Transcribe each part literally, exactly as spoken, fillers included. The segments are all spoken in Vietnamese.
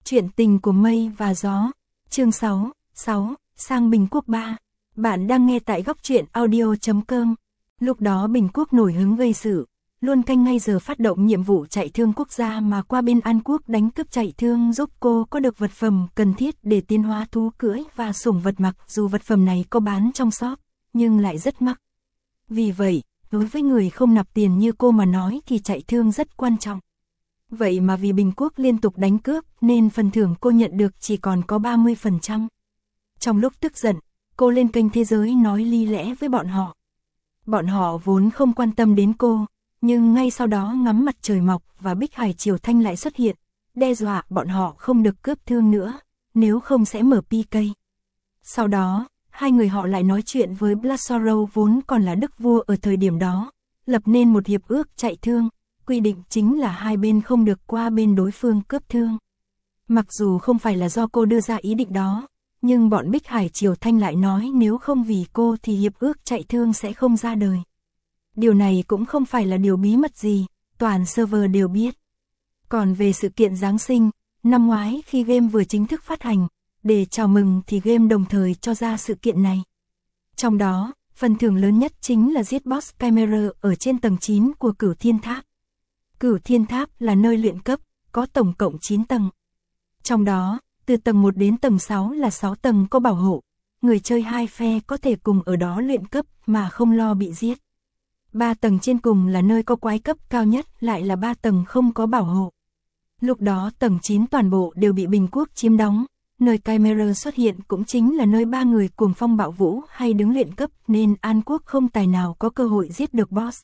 Chuyện tình của mây và gió, chương sáu, sáu, sang Bình Quốc ba. Bạn đang nghe tại góc truyện audio chấm com. Lúc đó Bình Quốc nổi hứng gây sự, luôn canh ngay giờ phát động nhiệm vụ chạy thương quốc gia mà qua bên An Quốc đánh cướp chạy thương giúp cô có được vật phẩm cần thiết để tiến hóa thú cưỡi và sủng vật, mặc dù vật phẩm này có bán trong shop, nhưng lại rất mắc. Vì vậy, đối với người không nạp tiền như cô mà nói thì chạy thương rất quan trọng. Vậy mà vì Bình Quốc liên tục đánh cướp nên phần thưởng cô nhận được chỉ còn có ba mươi phần trăm. Trong lúc tức giận, cô lên kênh Thế Giới nói li lẽ với bọn họ. Bọn họ vốn không quan tâm đến cô, nhưng ngay sau đó ngắm mặt trời mọc và Bích Hải Triều Thanh lại xuất hiện, đe dọa bọn họ không được cướp thương nữa, nếu không sẽ mở pê ca. Sau đó, hai người họ lại nói chuyện với Blood Sorrow vốn còn là đức vua ở thời điểm đó, lập nên một hiệp ước chạy thương. Quy định chính là hai bên không được qua bên đối phương cướp thương. Mặc dù không phải là do cô đưa ra ý định đó, nhưng bọn Bích Hải Triều Thanh lại nói nếu không vì cô thì hiệp ước chạy thương sẽ không ra đời. Điều này cũng không phải là điều bí mật gì, toàn server đều biết. Còn về sự kiện Giáng sinh, năm ngoái khi game vừa chính thức phát hành, để chào mừng thì game đồng thời cho ra sự kiện này. Trong đó, phần thưởng lớn nhất chính là giết boss Chimera ở trên tầng chín của Cửu Thiên Tháp. Cửu Thiên Tháp là nơi luyện cấp, có tổng cộng chín tầng. Trong đó, từ tầng một đến tầng sáu là sáu tầng có bảo hộ, người chơi hai phe có thể cùng ở đó luyện cấp mà không lo bị giết. Ba tầng trên cùng là nơi có quái cấp cao nhất, lại là ba tầng không có bảo hộ. Lúc đó tầng chín toàn bộ đều bị Bình Quốc chiếm đóng, nơi Chimera xuất hiện cũng chính là nơi ba người Cuồng Phong Bạo Vũ hay đứng luyện cấp nên An Quốc không tài nào có cơ hội giết được boss.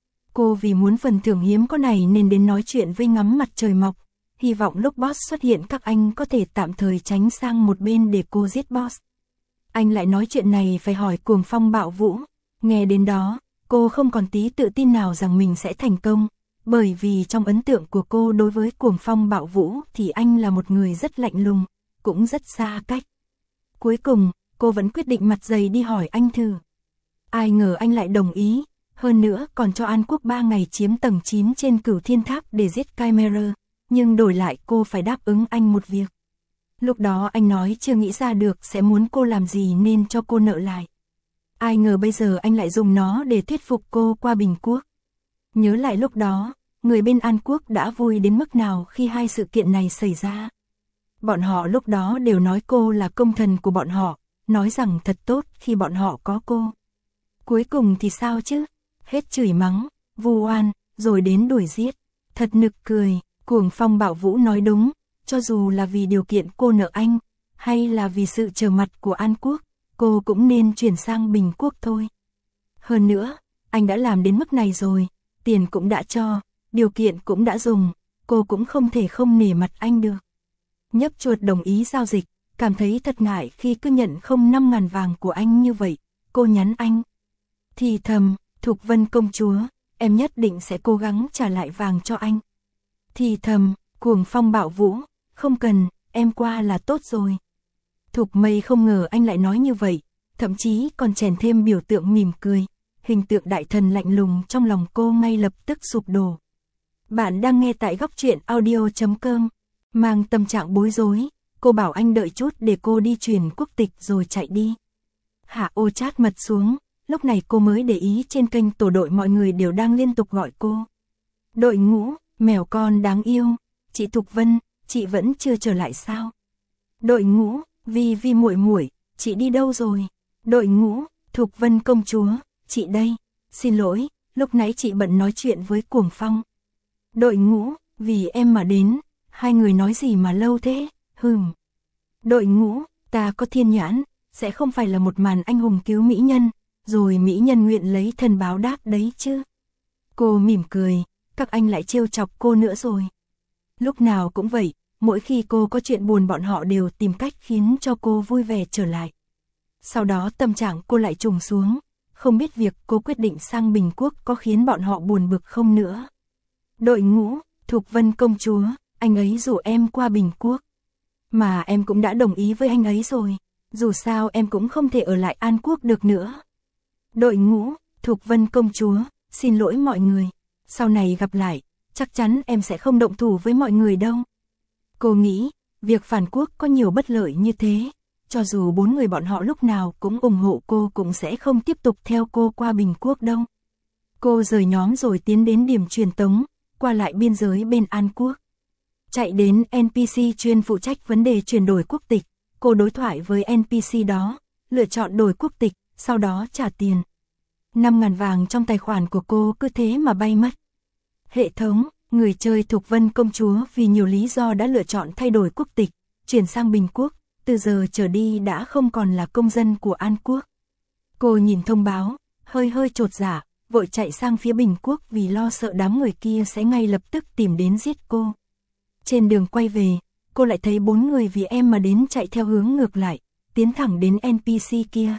Cô vì muốn phần thưởng hiếm có này nên đến nói chuyện với ngắm mặt trời mọc, hy vọng lúc boss xuất hiện các anh có thể tạm thời tránh sang một bên để cô giết boss. Anh lại nói chuyện này phải hỏi Cuồng Phong Bạo Vũ, nghe đến đó, cô không còn tí tự tin nào rằng mình sẽ thành công, bởi vì trong ấn tượng của cô đối với Cuồng Phong Bạo Vũ thì anh là một người rất lạnh lùng, cũng rất xa cách. Cuối cùng, cô vẫn quyết định mặt dày đi hỏi anh thử. Ai ngờ anh lại đồng ý. Hơn nữa còn cho An Quốc ba ngày chiếm tầng chín trên Cửu Thiên Tháp để giết Chimera, nhưng đổi lại cô phải đáp ứng anh một việc. Lúc đó anh nói chưa nghĩ ra được sẽ muốn cô làm gì nên cho cô nợ lại. Ai ngờ bây giờ anh lại dùng nó để thuyết phục cô qua Bình Quốc. Nhớ lại lúc đó, người bên An Quốc đã vui đến mức nào khi hai sự kiện này xảy ra. Bọn họ lúc đó đều nói cô là công thần của bọn họ, nói rằng thật tốt khi bọn họ có cô. Cuối cùng thì sao chứ? Hết chửi mắng, vu oan, rồi đến đuổi giết. Thật nực cười, Cuồng Phong Bạo Vũ nói đúng, cho dù là vì điều kiện cô nợ anh, hay là vì sự trở mặt của An Quốc, cô cũng nên chuyển sang Bình Quốc thôi. Hơn nữa, anh đã làm đến mức này rồi, tiền cũng đã cho, điều kiện cũng đã dùng, cô cũng không thể không nể mặt anh được. Nhấp chuột đồng ý giao dịch, cảm thấy thật ngại khi cứ nhận không năm ngàn vàng của anh như vậy, cô nhắn anh. Thì thầm, Thục Vân công chúa, em nhất định sẽ cố gắng trả lại vàng cho anh. Thì thầm, Cuồng Phong Bạo Vũ, không cần, em qua là tốt rồi. Thục Mây không ngờ anh lại nói như vậy, thậm chí còn chèn thêm biểu tượng mỉm cười, hình tượng đại thần lạnh lùng trong lòng cô ngay lập tức sụp đổ. Bạn đang nghe tại góc truyện audio chấm com, mang tâm trạng bối rối, cô bảo anh đợi chút để cô đi chuyển quốc tịch rồi chạy đi. Hạ ô chát mật xuống. Lúc này cô mới để ý trên kênh tổ đội mọi người đều đang liên tục gọi cô. Đội ngũ, mèo con đáng yêu, chị Thục Vân, chị vẫn chưa trở lại sao? Đội ngũ, Vi Vi muội muội, chị đi đâu rồi? Đội ngũ, Thục Vân công chúa, chị đây. Xin lỗi, lúc nãy chị bận nói chuyện với Cuồng Phong. Đội ngũ, vì em mà đến, hai người nói gì mà lâu thế? Hừm. Đội ngũ, ta có thiên nhãn, sẽ không phải là một màn anh hùng cứu mỹ nhân. Rồi mỹ nhân nguyện lấy thân báo đáp đấy chứ. Cô mỉm cười, các anh lại trêu chọc cô nữa rồi. Lúc nào cũng vậy, mỗi khi cô có chuyện buồn bọn họ đều tìm cách khiến cho cô vui vẻ trở lại. Sau đó tâm trạng cô lại trùng xuống, không biết việc cô quyết định sang Bình Quốc có khiến bọn họ buồn bực không nữa. Đội ngũ, Thục Vân công chúa, anh ấy rủ em qua Bình Quốc. Mà em cũng đã đồng ý với anh ấy rồi, dù sao em cũng không thể ở lại An Quốc được nữa. Đội ngũ, Thục Vân công chúa, xin lỗi mọi người, sau này gặp lại, chắc chắn em sẽ không động thủ với mọi người đâu. Cô nghĩ, Việc phản quốc có nhiều bất lợi như thế, cho dù bốn người bọn họ lúc nào cũng ủng hộ cô cũng sẽ không tiếp tục theo cô qua Bình Quốc đâu. Cô rời nhóm rồi tiến đến điểm truyền tống, qua lại biên giới bên An Quốc. Chạy đến en pê xê chuyên phụ trách vấn đề chuyển đổi quốc tịch, cô đối thoại với en pê xê đó, lựa chọn đổi quốc tịch, sau đó trả tiền. năm ngàn vàng trong tài khoản của cô cứ thế mà bay mất. Hệ thống, người chơi Thục Vân công chúa vì nhiều lý do đã lựa chọn thay đổi quốc tịch, chuyển sang Bình Quốc, từ giờ trở đi đã không còn là công dân của An Quốc. Cô nhìn thông báo, hơi hơi chột dạ, vội chạy sang phía Bình Quốc vì lo sợ đám người kia sẽ ngay lập tức tìm đến giết cô. Trên đường quay về, cô lại thấy bốn người vì em mà đến chạy theo hướng ngược lại, tiến thẳng đến en pê xê kia.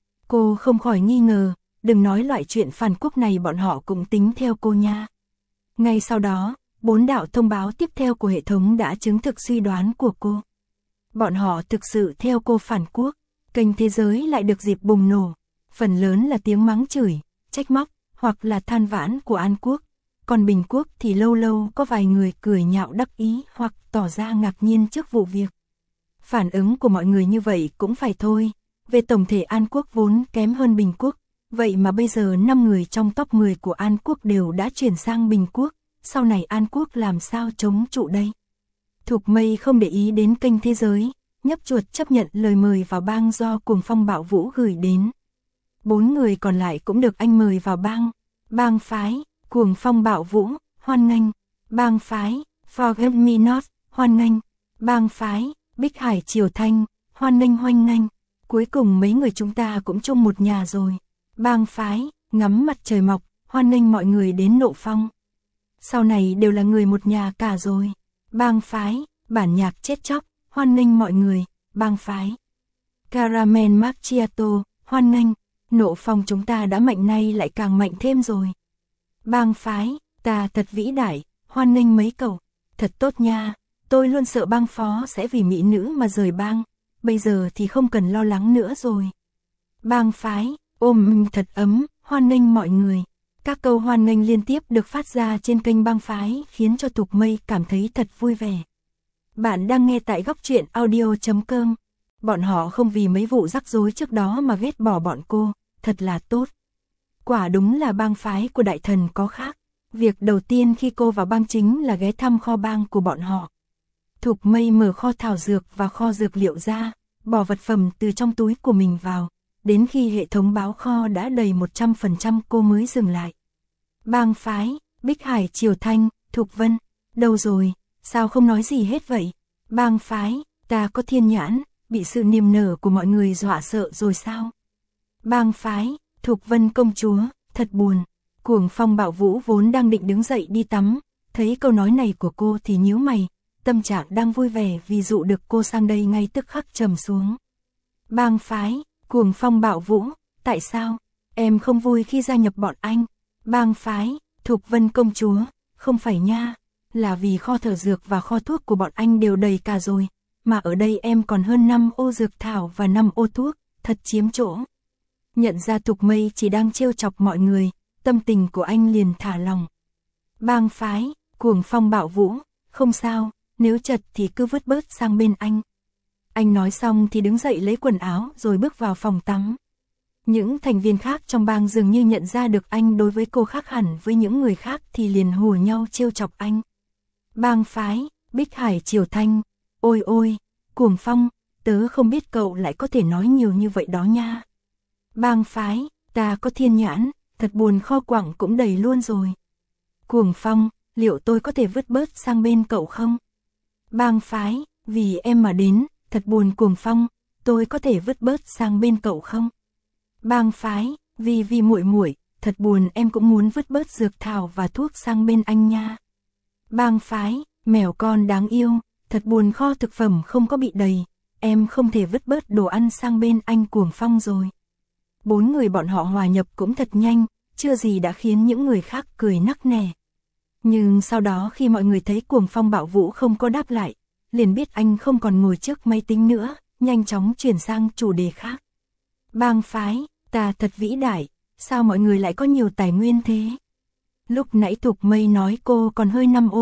Cô không khỏi nghi ngờ, đừng nói loại chuyện phản quốc này bọn họ cũng tính theo cô nha. Ngay sau đó, bốn đạo thông báo tiếp theo của hệ thống đã chứng thực suy đoán của cô. Bọn họ thực sự theo cô phản quốc, kênh thế giới lại được dịp bùng nổ. Phần lớn là tiếng mắng chửi, trách móc, hoặc là than vãn của An Quốc. Còn Bình Quốc thì lâu lâu có vài người cười nhạo đắc ý hoặc tỏ ra ngạc nhiên trước vụ việc. Phản ứng của mọi người như vậy cũng phải thôi. Về tổng thể An Quốc vốn kém hơn Bình Quốc. Vậy mà bây giờ năm người trong top mười của An Quốc đều đã chuyển sang Bình Quốc. Sau này An Quốc làm sao chống trụ đây? Thục Mây không để ý đến kênh thế giới, nhấp chuột chấp nhận lời mời vào bang do Cuồng Phong Bạo Vũ gửi đến. Bốn người còn lại cũng được anh mời vào bang. Bang phái, Cuồng Phong Bạo Vũ, hoan nghênh. Bang phái, Forget Me Not, hoan nghênh. Bang phái, Bích Hải Triều Thanh, hoan nghênh hoan nghênh. Cuối cùng mấy người chúng ta cũng chung một nhà rồi. Bang phái, Ngắm Mặt Trời Mọc, hoan nghênh mọi người đến Nộ Phong. Sau này đều là người một nhà cả rồi. Bang phái, Bản Nhạc Chết Chóc, hoan nghênh mọi người. Bang phái, Caramel Macchiato, hoan nghênh. Nộ Phong chúng ta đã mạnh nay lại càng mạnh thêm rồi. Bang phái, Ta Thật Vĩ Đại, hoan nghênh mấy cậu. Thật tốt nha, tôi luôn sợ bang phó sẽ vì mỹ nữ mà rời bang. Bây giờ thì không cần lo lắng nữa rồi. Bang phái, Ôm Thật Ấm, hoan nghênh mọi người. Các câu hoan nghênh liên tiếp được phát ra trên kênh bang phái khiến cho Thục Mây cảm thấy thật vui vẻ. Bạn đang nghe tại góc truyện audio chấm com. Bọn họ không vì mấy vụ rắc rối trước đó mà ghét bỏ bọn cô, thật là tốt. Quả đúng là bang phái của đại thần có khác. Việc đầu tiên khi cô vào bang chính là ghé thăm kho bang của bọn họ. Thục Mây mở kho thảo dược và kho dược liệu ra, bỏ vật phẩm từ trong túi của mình vào. Đến khi hệ thống báo kho đã đầy một trăm phần trăm cô mới dừng lại. Bang phái, Bích Hải Triều Thanh, Thục Vân, đâu rồi, sao không nói gì hết vậy? Bang phái, Ta Có Thiên Nhãn, bị sự niềm nở của mọi người dọa sợ rồi sao? Bang phái, Thục Vân công chúa, thật buồn. Cuồng Phong Bạo Vũ vốn đang định đứng dậy đi tắm, thấy câu nói này của cô thì nhíu mày, tâm trạng đang vui vẻ vì dụ được cô sang đây ngay tức khắc trầm xuống. Bang phái, Cuồng Phong Bạo Vũ, tại sao? Em không vui khi gia nhập bọn anh. Bang phái, Thục Vân công chúa, không phải nha, là vì kho thảo dược và kho thuốc của bọn anh đều đầy cả rồi, mà ở đây em còn hơn năm ô dược thảo và năm ô thuốc, thật chiếm chỗ. Nhận ra Thục Mây chỉ đang trêu chọc mọi người, tâm tình của anh liền thả lòng. Bang phái, Cuồng Phong Bạo Vũ, không sao, nếu chật thì cứ vứt bớt sang bên anh. Anh nói xong thì đứng dậy lấy quần áo rồi bước vào phòng tắm. Những thành viên khác trong bang dường như nhận ra được anh đối với cô khác hẳn với những người khác thì liền hùa nhau trêu chọc anh. Bang phái, Bích Hải Triều Thanh, ôi ôi, Cuồng Phong, tớ không biết cậu lại có thể nói nhiều như vậy đó nha. Bang phái, Ta Có Thiên Nhãn, thật buồn, kho quặng cũng đầy luôn rồi. Cuồng Phong, liệu tôi có thể vứt bớt sang bên cậu không? Bang phái, vì em mà đến, thật buồn. Cuồng Phong, tôi có thể vứt bớt sang bên cậu không? Bang phái, vì vì muội muội, thật buồn, em cũng muốn vứt bớt dược thảo và thuốc sang bên anh nha. Bang phái, mèo con đáng yêu, thật buồn, kho thực phẩm không có bị đầy, em không thể vứt bớt đồ ăn sang bên anh Cuồng Phong rồi. Bốn người bọn họ hòa nhập cũng thật nhanh, chưa gì đã khiến những người khác cười nắc nẻ. Nhưng sau đó khi mọi người thấy Cuồng Phong Bạo Vũ không có đáp lại, liền biết anh không còn ngồi trước máy tính nữa, nhanh chóng chuyển sang chủ đề khác. Bang phái, Ta Thật Vĩ Đại, sao mọi người lại có nhiều tài nguyên thế? Lúc nãy Thục Mây nói cô còn hơi năm ô,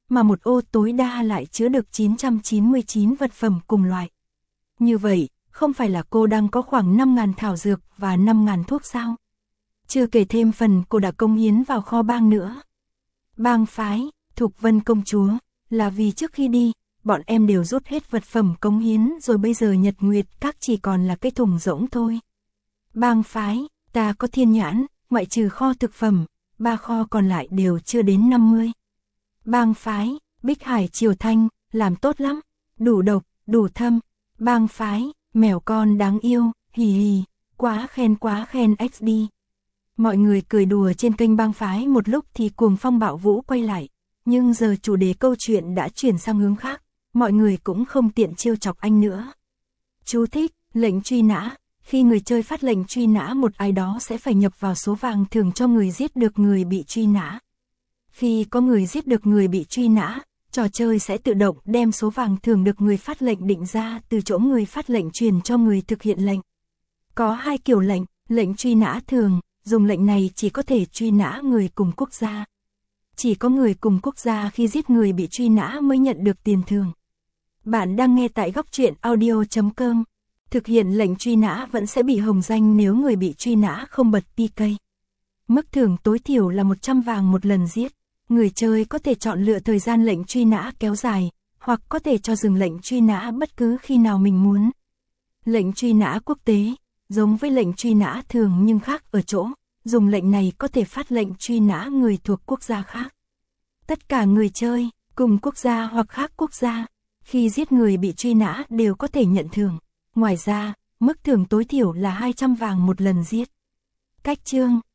mà một ô tối đa lại chứa được chín trăm chín mươi chín vật phẩm cùng loại. Như vậy, không phải là cô đang có khoảng năm nghìn thảo dược và năm nghìn thuốc sao? Chưa kể thêm phần cô đã công hiến vào kho bang nữa. Bang phái, Thục Vân công chúa, là vì trước khi đi, bọn em đều rút hết vật phẩm cống hiến rồi bây giờ Nhật Nguyệt Các chỉ còn là cái thùng rỗng thôi. Bang phái, ta có thiên nhãn, ngoại trừ kho thực phẩm, ba kho còn lại đều chưa đến năm mươi. Bang phái, Bích Hải Triều Thanh, làm tốt lắm, đủ độc, đủ thâm. Bang phái, mèo con đáng yêu, hì hì, quá khen quá khen ích đi. Mọi người cười đùa trên kênh bang phái một lúc thì cuồng phong bạo vũ quay lại, nhưng giờ chủ đề câu chuyện đã chuyển sang hướng khác, mọi người cũng không tiện trêu chọc anh nữa. Chú thích, lệnh truy nã, khi người chơi phát lệnh truy nã một ai đó sẽ phải nhập vào số vàng thưởng cho người giết được người bị truy nã. Khi có người giết được người bị truy nã, trò chơi sẽ tự động đem số vàng thưởng được người phát lệnh định ra từ chỗ người phát lệnh truyền cho người thực hiện lệnh. Có hai kiểu lệnh, lệnh truy nã thường, dùng lệnh này chỉ có thể truy nã người cùng quốc gia. Chỉ có người cùng quốc gia khi giết người bị truy nã mới nhận được tiền thưởng. Bạn đang nghe tại góc truyện audio chấm com. Thực hiện lệnh truy nã vẫn sẽ bị hồng danh nếu người bị truy nã không bật pê ca. Mức thưởng tối thiểu là một trăm vàng một lần giết. Người chơi có thể chọn lựa thời gian lệnh truy nã kéo dài, hoặc có thể cho dừng lệnh truy nã bất cứ khi nào mình muốn. Lệnh truy nã quốc tế, giống với lệnh truy nã thường nhưng khác ở chỗ, dùng lệnh này có thể phát lệnh truy nã người thuộc quốc gia khác. Tất cả người chơi, cùng quốc gia hoặc khác quốc gia, khi giết người bị truy nã đều có thể nhận thưởng. Ngoài ra, mức thưởng tối thiểu là hai trăm vàng một lần giết. Cách chương